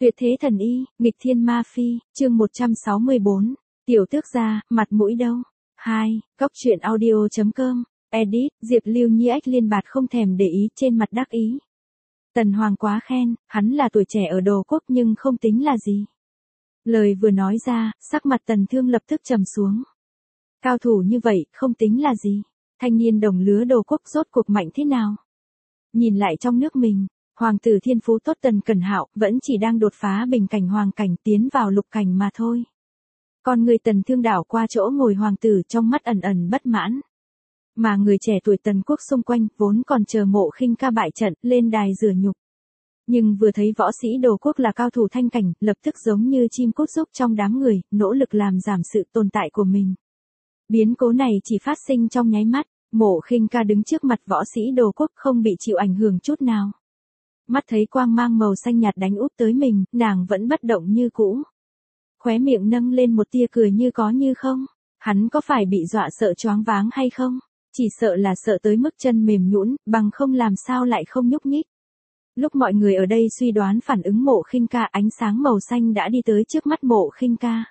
Tuyệt thế thần y, nghịch thiên ma phi, chương 164, tiểu tước gia, mặt mũi đâu? 2, Cóc truyện audio.com, edit, Diệp Lưu Nhi ách liên bạt không thèm để ý trên mặt đắc ý. Tần Hoàng quá khen, hắn là tuổi trẻ ở Đồ Quốc nhưng không tính là gì. Lời vừa nói ra, sắc mặt Tần Thương lập tức trầm xuống. Cao thủ như vậy, không tính là gì. Thanh niên đồng lứa Đồ Quốc rốt cuộc mạnh thế nào? Nhìn lại trong nước mình, hoàng tử thiên phú tốt Tần Cẩn Hạo vẫn chỉ đang đột phá bình cảnh hoàng cảnh tiến vào lục cảnh mà thôi. Còn người Tần Thương đảo qua chỗ ngồi hoàng tử trong mắt ẩn ẩn bất mãn. Mà người trẻ tuổi Tần Quốc xung quanh vốn còn chờ Mộ Khinh Ca bại trận lên đài rửa nhục. Nhưng vừa thấy võ sĩ Đồ Quốc là cao thủ thanh cảnh, lập tức giống như chim cút rúc trong đám người, nỗ lực làm giảm sự tồn tại của mình. Biến cố này chỉ phát sinh trong nháy mắt, Mộ Khinh Ca đứng trước mặt võ sĩ Đồ Quốc không bị chịu ảnh hưởng chút nào. Mắt thấy quang mang màu xanh nhạt đánh úp tới mình, nàng vẫn bất động như cũ. Khóe miệng nâng lên một tia cười như có như không. Hắn có phải bị dọa sợ choáng váng hay không? Chỉ sợ là sợ tới mức chân mềm nhũn, bằng không làm sao lại không nhúc nhích. Lúc mọi người ở đây suy đoán phản ứng Mộ Khinh Ca, ánh sáng màu xanh đã đi tới trước mắt Mộ Khinh Ca.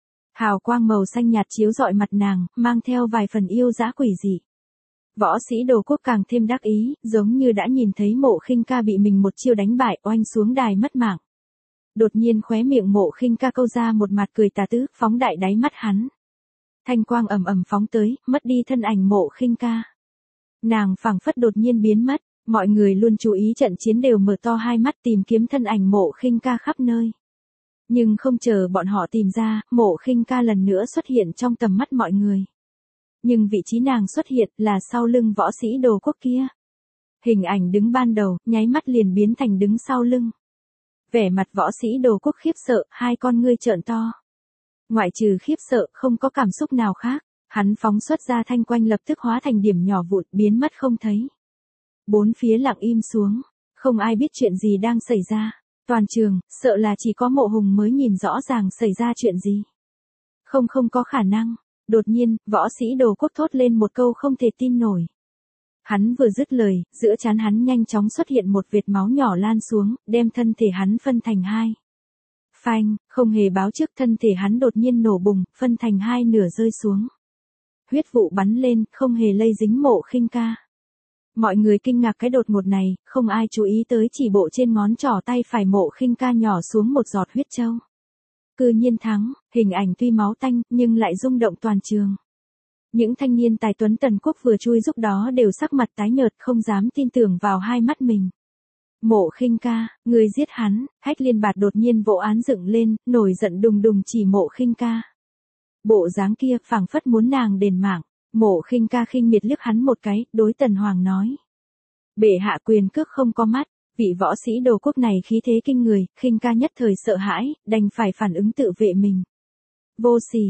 Hào quang màu xanh nhạt chiếu rọi mặt nàng, mang theo vài phần yêu dã quỷ dị. Võ sĩ Đồ Quốc càng thêm đắc ý, giống như đã nhìn thấy Mộ Khinh Ca bị mình một chiêu đánh bại, oanh xuống đài mất mạng. Đột nhiên khóe miệng Mộ Khinh Ca câu ra một mặt cười tà tứ, phóng đại đáy mắt hắn. Thanh quang ầm ầm phóng tới, mất đi thân ảnh Mộ Khinh Ca. Nàng phảng phất đột nhiên biến mất, mọi người luôn chú ý trận chiến đều mở to hai mắt tìm kiếm thân ảnh Mộ Khinh Ca khắp nơi. Nhưng không chờ bọn họ tìm ra, Mộ Khinh Ca lần nữa xuất hiện trong tầm mắt mọi người. Nhưng vị trí nàng xuất hiện là sau lưng võ sĩ Đồ Quốc kia. Hình ảnh đứng ban đầu, nháy mắt liền biến thành đứng sau lưng. Vẻ mặt võ sĩ Đồ Quốc khiếp sợ, hai con ngươi trợn to. Ngoại trừ khiếp sợ, không có cảm xúc nào khác. Hắn phóng xuất ra thanh quanh lập tức hóa thành điểm nhỏ vụn, biến mất không thấy. Bốn phía lặng im xuống, không ai biết chuyện gì đang xảy ra. Toàn trường, sợ là chỉ có Mộ Hùng mới nhìn rõ ràng xảy ra chuyện gì. Không có khả năng. Đột nhiên, võ sĩ Đồ Quốc thốt lên một câu không thể tin nổi. Hắn vừa dứt lời, giữa trán hắn nhanh chóng xuất hiện một vệt máu nhỏ lan xuống, đem thân thể hắn phân thành hai. Phanh, không hề báo trước thân thể hắn đột nhiên nổ bùng, phân thành hai nửa rơi xuống. Huyết vụ bắn lên, không hề lây dính Mộ Khinh Ca. Mọi người kinh ngạc cái đột ngột này, không ai chú ý tới chỉ bộ trên ngón trỏ tay phải Mộ Khinh Ca nhỏ xuống một giọt huyết châu. Cư nhiên thắng, hình ảnh tuy máu tanh, nhưng lại rung động toàn trường. Những thanh niên tài tuấn Tần Quốc vừa chui giúp đó đều sắc mặt tái nhợt không dám tin tưởng vào hai mắt mình. Mộ Khinh Ca, người giết hắn, Hách Liên Bạt đột nhiên vỗ án dựng lên, nổi giận đùng đùng chỉ Mộ Khinh Ca. Bộ dáng kia phảng phất muốn nàng đền mạng. Mộ Khinh Ca khinh miệt liếc hắn một cái, đối Tần Hoàng nói. Bệ hạ quyền cước không có mắt. Vị võ sĩ Đồ Quốc này khí thế kinh người, Khinh Ca nhất thời sợ hãi, đành phải phản ứng tự vệ mình. Vô sỉ,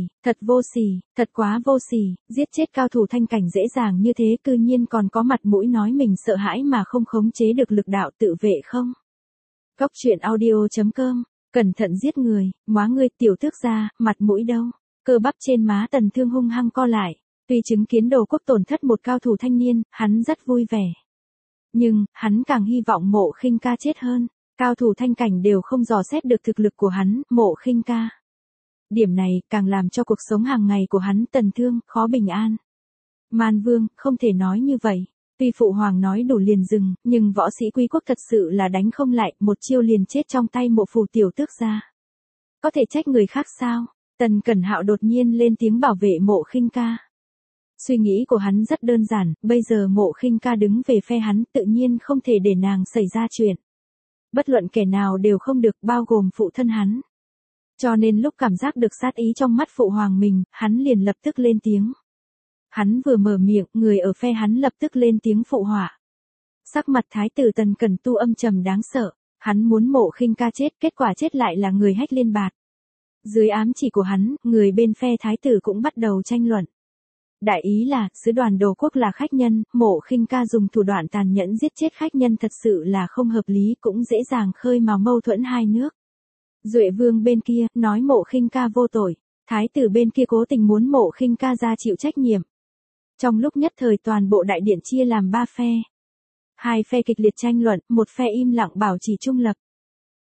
thật quá vô sỉ, giết chết cao thủ thanh cảnh dễ dàng như thế cư nhiên còn có mặt mũi nói mình sợ hãi mà không khống chế được lực đạo tự vệ không? Cóc truyện audio.com, cẩn thận giết người, móa ngươi tiểu tước gia, mặt mũi đâu? Cơ bắp trên má Tần Thương hung hăng co lại, tuy chứng kiến Đồ Quốc tổn thất một cao thủ thanh niên, hắn rất vui vẻ. Nhưng, hắn càng hy vọng Mộ Khinh Ca chết hơn, cao thủ thanh cảnh đều không dò xét được thực lực của hắn, Mộ Khinh Ca. Điểm này, càng làm cho cuộc sống hàng ngày của hắn Tần Thương, khó bình an. Man Vương, không thể nói như vậy. Tuy Phụ Hoàng nói đủ liền dừng, nhưng võ sĩ quý quốc thật sự là đánh không lại, một chiêu liền chết trong tay Mộ phủ tiểu tước gia. Có thể trách người khác sao? Tần Cẩn Hạo đột nhiên lên tiếng bảo vệ Mộ Khinh Ca. Suy nghĩ của hắn rất đơn giản, bây giờ Mộ Khinh Ca đứng về phe hắn, tự nhiên không thể để nàng xảy ra chuyện. Bất luận kẻ nào đều không được, bao gồm phụ thân hắn. Cho nên lúc cảm giác được sát ý trong mắt Phụ Hoàng mình, hắn liền lập tức lên tiếng. Hắn vừa mở miệng, người ở phe hắn lập tức lên tiếng phụ họa. Sắc mặt Thái tử Tần Cẩn Tu âm trầm đáng sợ, hắn muốn Mộ Khinh Ca chết, kết quả chết lại là người Hách Liên Bạt. Dưới ám chỉ của hắn, người bên phe Thái tử cũng bắt đầu tranh luận. Đại ý là, sứ đoàn Đồ Quốc là khách nhân, Mộ Khinh Ca dùng thủ đoạn tàn nhẫn giết chết khách nhân thật sự là không hợp lý, cũng dễ dàng khơi mào mâu thuẫn hai nước. Duệ Vương bên kia, nói Mộ Khinh Ca vô tội, Thái tử bên kia cố tình muốn Mộ Khinh Ca ra chịu trách nhiệm. Trong lúc nhất thời toàn bộ đại điện chia làm ba phe. Hai phe kịch liệt tranh luận, một phe im lặng bảo trì trung lập.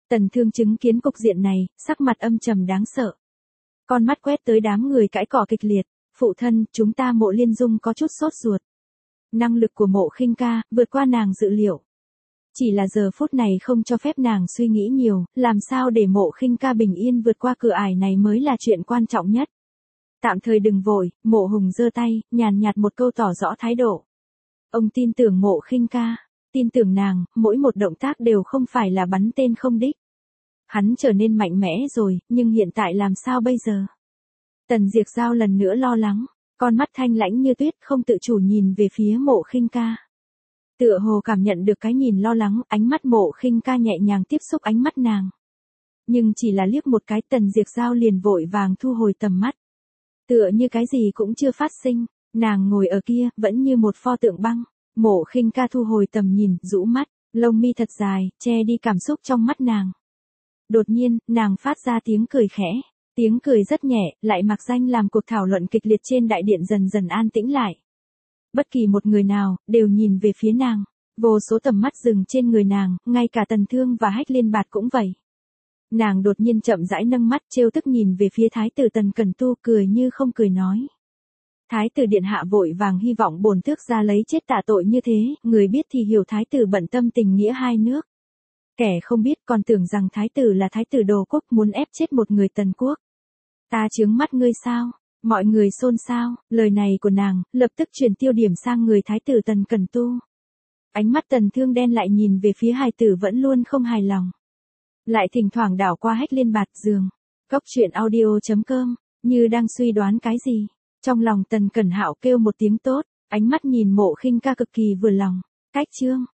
Tần Thương chứng kiến cục diện này, sắc mặt âm trầm đáng sợ. Con mắt quét tới đám người cãi cọ kịch liệt, phụ thân, chúng ta Mộ Liên Dung có chút sốt ruột. Năng lực của Mộ Khinh ca, vượt qua nàng dự liệu. Chỉ là giờ phút này không cho phép nàng suy nghĩ nhiều, làm sao để Mộ Khinh ca bình yên vượt qua cửa ải này mới là chuyện quan trọng nhất. Tạm thời đừng vội, Mộ Hùng giơ tay, nhàn nhạt một câu tỏ rõ thái độ. Ông tin tưởng Mộ Khinh ca, tin tưởng nàng, mỗi một động tác đều không phải là bắn tên không đích. Hắn trở nên mạnh mẽ rồi, nhưng hiện tại làm sao bây giờ? Tần Diệc Giao lần nữa lo lắng, con mắt thanh lãnh như tuyết không tự chủ nhìn về phía Mộ Khinh ca. Tựa hồ cảm nhận được cái nhìn lo lắng, ánh mắt Mộ Khinh ca nhẹ nhàng tiếp xúc ánh mắt nàng. Nhưng chỉ là liếc một cái, Tần Diệc Giao liền vội vàng thu hồi tầm mắt. Tựa như cái gì cũng chưa phát sinh, nàng ngồi ở kia, vẫn như một pho tượng băng. Mộ Khinh ca thu hồi tầm nhìn, rũ mắt, lông mi thật dài, che đi cảm xúc trong mắt nàng. Đột nhiên, nàng phát ra tiếng cười khẽ. Tiếng cười rất nhẹ, lại mặc danh làm cuộc thảo luận kịch liệt trên đại điện dần dần an tĩnh lại. Bất kỳ một người nào, đều nhìn về phía nàng. Vô số tầm mắt dừng trên người nàng, ngay cả Tần Thương và Hách Liên Bạt cũng vậy. Nàng đột nhiên chậm rãi nâng mắt trêu tức nhìn về phía thái tử Tần Cẩn Tu, cười như không cười nói. Thái tử điện hạ vội vàng hy vọng bổn tước gia lấy chết tạ tội như thế, người biết thì hiểu thái tử bận tâm tình nghĩa hai nước. Kẻ không biết còn tưởng rằng thái tử là thái tử Đồ Quốc muốn ép chết một người Tần quốc. Ta chướng mắt ngươi sao? Mọi người xôn xao, lời này của nàng, lập tức chuyển tiêu điểm sang người thái tử Tần Cẩn Tu. Ánh mắt Tần Thương đen lại nhìn về phía hài tử vẫn luôn không hài lòng. Lại thỉnh thoảng đảo qua Hách Liên Bạt giường. Cốc truyện audio.com, như đang suy đoán cái gì. Trong lòng Tần Cẩn Hạo kêu một tiếng tốt, ánh mắt nhìn Mộ Khinh ca cực kỳ vừa lòng. Cách chương.